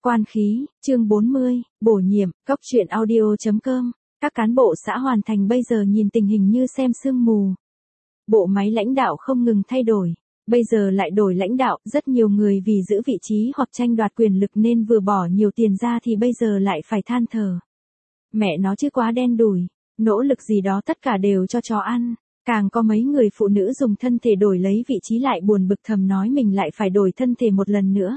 Quan khí, chương 40, bổ nhiệm, Cốc truyện audio.com. Các cán bộ xã Hoàn Thành bây giờ nhìn tình hình như xem sương mù. Bộ máy lãnh đạo không ngừng thay đổi. Bây giờ lại đổi lãnh đạo, rất nhiều người vì giữ vị trí hoặc tranh đoạt quyền lực nên vừa bỏ nhiều tiền ra thì bây giờ lại phải than thở. Mẹ nó chứ quá đen đủi, nỗ lực gì đó tất cả đều cho chó ăn. Càng có mấy người phụ nữ dùng thân thể đổi lấy vị trí lại buồn bực thầm nói mình lại phải đổi thân thể một lần nữa.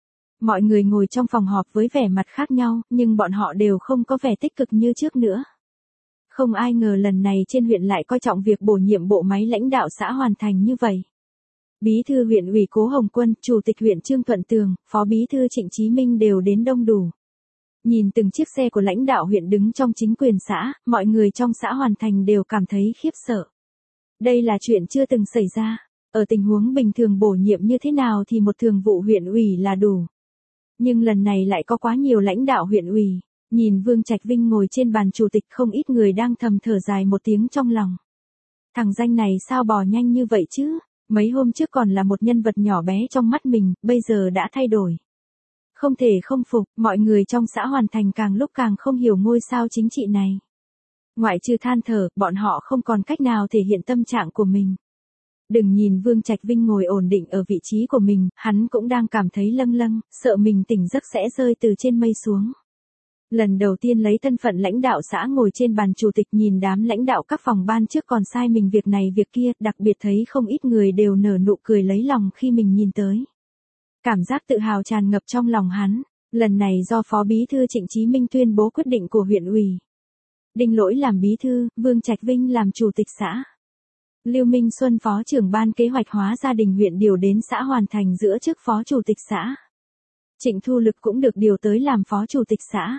Mọi người ngồi trong phòng họp với vẻ mặt khác nhau, nhưng bọn họ đều không có vẻ tích cực như trước nữa. Không ai ngờ lần này trên huyện lại coi trọng việc bổ nhiệm bộ máy lãnh đạo xã Hoàn Thành như vậy. Bí thư huyện ủy Cố Hồng Quân, chủ tịch huyện Trương Thuận Tường, phó bí thư Trịnh Chí Minh đều đến đông đủ. Nhìn từng chiếc xe của lãnh đạo huyện đứng trong chính quyền xã, mọi người trong xã Hoàn Thành đều cảm thấy khiếp sợ. Đây là chuyện chưa từng xảy ra. Ở tình huống bình thường bổ nhiệm như thế nào thì một thường vụ huyện ủy là đủ. Nhưng lần này lại có quá nhiều lãnh đạo huyện ủy. Nhìn Vương Trạch Vinh ngồi trên bàn chủ tịch không ít người đang thầm thở dài một tiếng trong lòng. Thằng danh này sao bò nhanh như vậy chứ? Mấy hôm trước còn là một nhân vật nhỏ bé trong mắt mình, bây giờ đã thay đổi. Không thể không phục, mọi người trong xã Hoàn Thành càng lúc càng không hiểu ngôi sao chính trị này. Ngoại trừ than thở, bọn họ không còn cách nào thể hiện tâm trạng của mình. Đừng nhìn Vương Trạch Vinh ngồi ổn định ở vị trí của mình, hắn cũng đang cảm thấy lâng lâng, sợ mình tỉnh giấc sẽ rơi từ trên mây xuống. Lần đầu tiên lấy thân phận lãnh đạo xã ngồi trên bàn chủ tịch nhìn đám lãnh đạo các phòng ban trước còn sai mình việc này việc kia, đặc biệt thấy không ít người đều nở nụ cười lấy lòng khi mình nhìn tới. Cảm giác tự hào tràn ngập trong lòng hắn, lần này do phó bí thư Trịnh Chí Minh tuyên bố quyết định của huyện ủy. Đinh Lỗi làm bí thư, Vương Trạch Vinh làm chủ tịch xã. Lưu Minh Xuân phó trưởng ban kế hoạch hóa gia đình huyện điều đến xã Hoàn Thành giữa chức phó chủ tịch xã. Trịnh Thu Lực cũng được điều tới làm phó chủ tịch xã.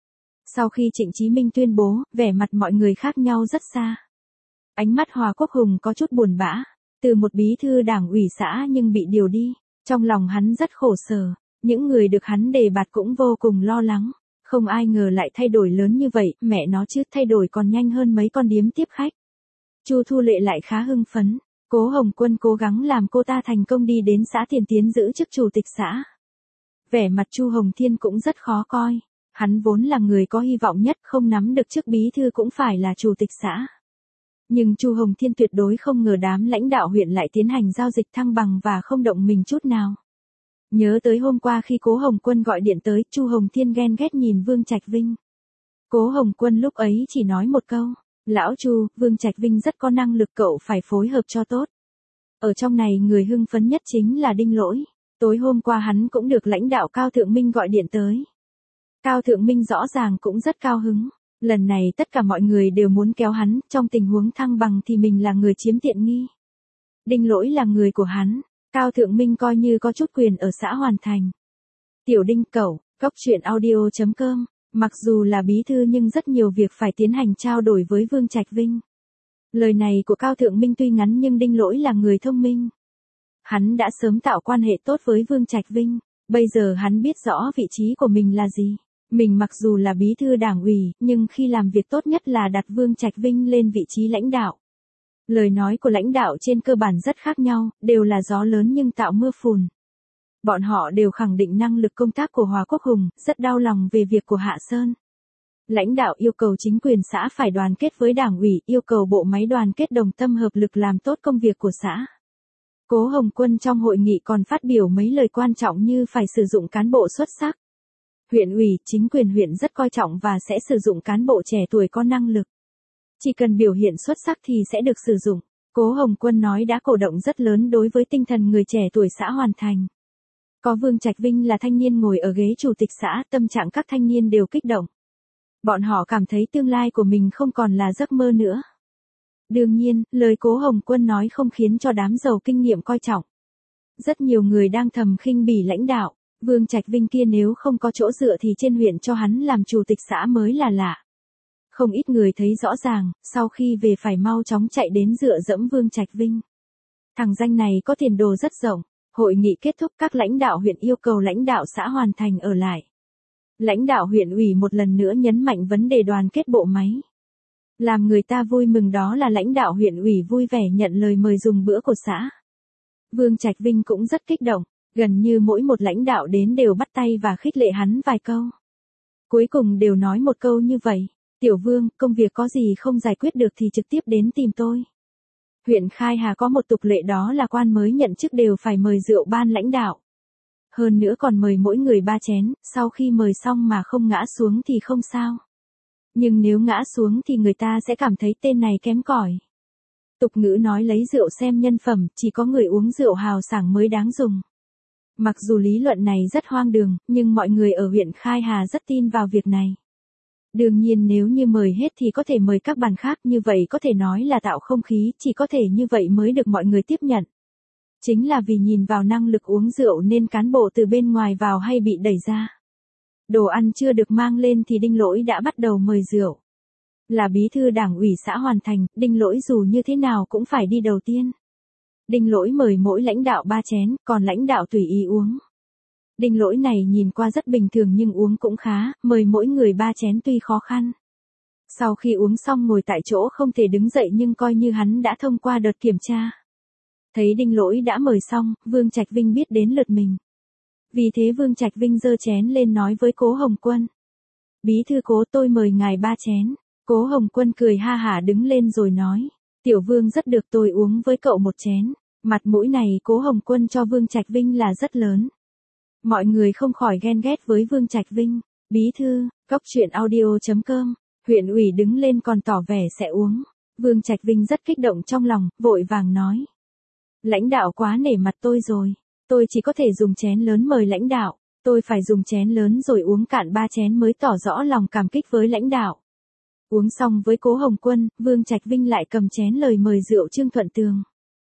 Sau khi Trịnh Chí Minh tuyên bố, vẻ mặt mọi người khác nhau rất xa. Ánh mắt Hòa Quốc Hùng có chút buồn bã, từ một bí thư đảng ủy xã nhưng bị điều đi, trong lòng hắn rất khổ sở, những người được hắn đề bạt cũng vô cùng lo lắng. Không ai ngờ lại thay đổi lớn như vậy, mẹ nó chứ thay đổi còn nhanh hơn mấy con điếm tiếp khách. Chu Thu Lệ lại khá hưng phấn, Cố Hồng Quân cố gắng làm cô ta thành công đi đến xã Tiền Tiến giữ chức chủ tịch xã. Vẻ mặt Chu Hồng Thiên cũng rất khó coi, hắn vốn là người có hy vọng nhất không nắm được chức bí thư cũng phải là chủ tịch xã. Nhưng Chu Hồng Thiên tuyệt đối không ngờ đám lãnh đạo huyện lại tiến hành giao dịch thăng bằng và không động mình chút nào. Nhớ tới hôm qua khi Cố Hồng Quân gọi điện tới, Chu Hồng Thiên ghen ghét nhìn Vương Trạch Vinh. Cố Hồng Quân lúc ấy chỉ nói một câu, lão Chu, Vương Trạch Vinh rất có năng lực cậu phải phối hợp cho tốt. Ở trong này người hưng phấn nhất chính là Đinh Lỗi, tối hôm qua hắn cũng được lãnh đạo Cao Thượng Minh gọi điện tới. Cao Thượng Minh rõ ràng cũng rất cao hứng, lần này tất cả mọi người đều muốn kéo hắn, trong tình huống thăng bằng thì mình là người chiếm tiện nghi. Đinh Lỗi là người của hắn. Cao Thượng Minh coi như có chút quyền ở xã Hoàn Thành. Tiểu Đinh cậu, Cốc truyện audio.com, mặc dù là bí thư nhưng rất nhiều việc phải tiến hành trao đổi với Vương Trạch Vinh. Lời này của Cao Thượng Minh tuy ngắn nhưng Đinh Lỗi là người thông minh. Hắn đã sớm tạo quan hệ tốt với Vương Trạch Vinh, bây giờ hắn biết rõ vị trí của mình là gì. Mình mặc dù là bí thư đảng ủy, nhưng khi làm việc tốt nhất là đặt Vương Trạch Vinh lên vị trí lãnh đạo. Lời nói của lãnh đạo trên cơ bản rất khác nhau, đều là gió lớn nhưng tạo mưa phùn. Bọn họ đều khẳng định năng lực công tác của Hòa Quốc Hùng, rất đau lòng về việc của Hạ Sơn. Lãnh đạo yêu cầu chính quyền xã phải đoàn kết với đảng ủy, yêu cầu bộ máy đoàn kết đồng tâm hợp lực làm tốt công việc của xã. Cố Hồng Quân trong hội nghị còn phát biểu mấy lời quan trọng như phải sử dụng cán bộ xuất sắc. Huyện ủy, chính quyền huyện rất coi trọng và sẽ sử dụng cán bộ trẻ tuổi có năng lực. Chỉ cần biểu hiện xuất sắc thì sẽ được sử dụng. Cố Hồng Quân nói đã cổ động rất lớn đối với tinh thần người trẻ tuổi xã Hoàn Thành. Có Vương Trạch Vinh là thanh niên ngồi ở ghế chủ tịch xã, tâm trạng các thanh niên đều kích động. Bọn họ cảm thấy tương lai của mình không còn là giấc mơ nữa. Đương nhiên, lời Cố Hồng Quân nói không khiến cho đám giàu kinh nghiệm coi trọng. Rất nhiều người đang thầm khinh bỉ lãnh đạo, Vương Trạch Vinh kia nếu không có chỗ dựa thì trên huyện cho hắn làm chủ tịch xã mới là lạ. Không ít người thấy rõ ràng, sau khi về phải mau chóng chạy đến dựa dẫm Vương Trạch Vinh. Thằng danh này có tiền đồ rất rộng. Hội nghị kết thúc, các lãnh đạo huyện yêu cầu lãnh đạo xã Hoàn Thành ở lại. Lãnh đạo huyện ủy một lần nữa nhấn mạnh vấn đề đoàn kết bộ máy. Làm người ta vui mừng đó là lãnh đạo huyện ủy vui vẻ nhận lời mời dùng bữa của xã. Vương Trạch Vinh cũng rất kích động. Gần như mỗi một lãnh đạo đến đều bắt tay và khích lệ hắn vài câu. Cuối cùng đều nói một câu như vậy, Tiểu Vương, công việc có gì không giải quyết được thì trực tiếp đến tìm tôi. Huyện Khai Hà có một tục lệ đó là quan mới nhận chức đều phải mời rượu ban lãnh đạo. Hơn nữa còn mời mỗi người 3 chén, sau khi mời xong mà không ngã xuống thì không sao. Nhưng nếu ngã xuống thì người ta sẽ cảm thấy tên này kém cỏi. Tục ngữ nói lấy rượu xem nhân phẩm, chỉ có người uống rượu hào sảng mới đáng dùng. Mặc dù lý luận này rất hoang đường, nhưng mọi người ở huyện Khai Hà rất tin vào việc này. Đương nhiên nếu như mời hết thì có thể mời các bàn khác, như vậy có thể nói là tạo không khí, chỉ có thể như vậy mới được mọi người tiếp nhận. Chính là vì nhìn vào năng lực uống rượu nên cán bộ từ bên ngoài vào hay bị đẩy ra. Đồ ăn chưa được mang lên thì Đinh Lỗi đã bắt đầu mời rượu. Là bí thư đảng ủy xã Hoàn Thành, Đinh Lỗi dù như thế nào cũng phải đi đầu tiên. Đinh Lỗi mời mỗi lãnh đạo 3 chén, còn lãnh đạo tùy ý uống. Đinh Lỗi này nhìn qua rất bình thường nhưng uống cũng khá, mời mỗi người 3 chén tuy khó khăn. Sau khi uống xong ngồi tại chỗ không thể đứng dậy nhưng coi như hắn đã thông qua đợt kiểm tra. Thấy Đinh Lỗi đã mời xong, Vương Trạch Vinh biết đến lượt mình. Vì thế Vương Trạch Vinh giơ chén lên nói với Cố Hồng Quân. Bí thư Cố, tôi mời ngài 3 chén. Cố Hồng Quân cười ha hả đứng lên rồi nói. Tiểu Vương rất được, tôi uống với cậu 1 chén. Mặt mũi này Cố Hồng Quân cho Vương Trạch Vinh là rất lớn. Mọi người không khỏi ghen ghét với Vương Trạch Vinh. Bí thư, coctruyện.audio.com, huyện ủy đứng lên còn tỏ vẻ sẽ uống. Vương Trạch Vinh rất kích động trong lòng, vội vàng nói. Lãnh đạo quá nể mặt tôi rồi. Tôi chỉ có thể dùng chén lớn mời lãnh đạo. Tôi phải dùng chén lớn rồi uống cạn 3 chén mới tỏ rõ lòng cảm kích với lãnh đạo. Uống xong với Cố Hồng Quân, Vương Trạch Vinh lại cầm chén lời mời rượu Trương Thuận Tường.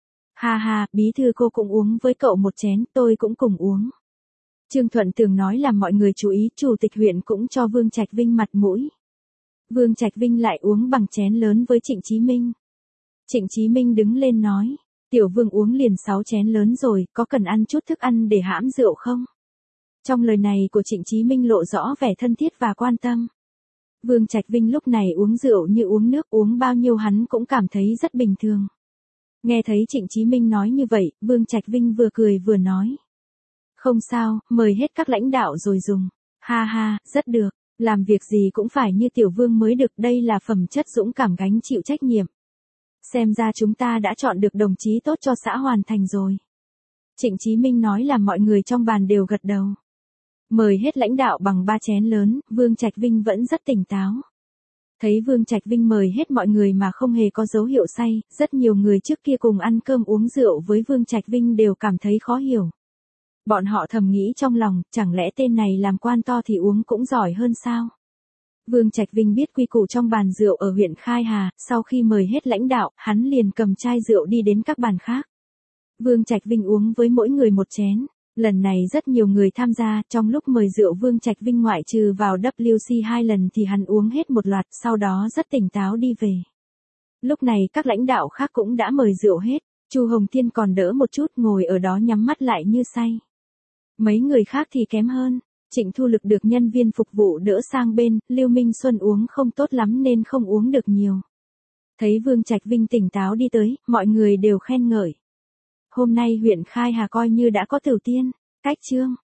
Ha ha, bí thư cô cũng uống với cậu 1 chén, tôi cũng cùng uống. Trương Thuận Tường nói làm mọi người chú ý, chủ tịch huyện cũng cho Vương Trạch Vinh mặt mũi. Vương Trạch Vinh lại uống bằng chén lớn với Trịnh Chí Minh. Trịnh Chí Minh đứng lên nói, Tiểu Vương uống liền 6 chén lớn rồi, có cần ăn chút thức ăn để hãm rượu không? Trong lời này của Trịnh Chí Minh lộ rõ vẻ thân thiết và quan tâm. Vương Trạch Vinh lúc này uống rượu như uống nước, uống bao nhiêu hắn cũng cảm thấy rất bình thường. Nghe thấy Trịnh Chí Minh nói như vậy, Vương Trạch Vinh vừa cười vừa nói. Không sao, mời hết các lãnh đạo rồi dùng. Ha ha, rất được, làm việc gì cũng phải như Tiểu Vương mới được, đây là phẩm chất dũng cảm gánh chịu trách nhiệm. Xem ra chúng ta đã chọn được đồng chí tốt cho xã Hoàn Thành rồi. Trịnh Chí Minh nói là mọi người trong bàn đều gật đầu. Mời hết lãnh đạo bằng 3 chén lớn, Vương Trạch Vinh vẫn rất tỉnh táo. Thấy Vương Trạch Vinh mời hết mọi người mà không hề có dấu hiệu say, rất nhiều người trước kia cùng ăn cơm uống rượu với Vương Trạch Vinh đều cảm thấy khó hiểu. Bọn họ thầm nghĩ trong lòng, chẳng lẽ tên này làm quan to thì uống cũng giỏi hơn sao? Vương Trạch Vinh biết quy củ trong bàn rượu ở huyện Khai Hà, sau khi mời hết lãnh đạo, hắn liền cầm chai rượu đi đến các bàn khác. Vương Trạch Vinh uống với mỗi người 1 chén. Lần này rất nhiều người tham gia, trong lúc mời rượu Vương Trạch Vinh ngoại trừ vào WC 2 lần thì hắn uống hết một loạt, sau đó rất tỉnh táo đi về. Lúc này các lãnh đạo khác cũng đã mời rượu hết, Chu Hồng Thiên còn đỡ một chút ngồi ở đó nhắm mắt lại như say. Mấy người khác thì kém hơn. Trịnh Thu Lực được nhân viên phục vụ đỡ sang bên, Lưu Minh Xuân uống không tốt lắm nên không uống được nhiều. Thấy Vương Trạch Vinh tỉnh táo đi tới, mọi người đều khen ngợi. Hôm nay huyện Khai Hà coi như đã có Tửu Tiên, Cách Trương,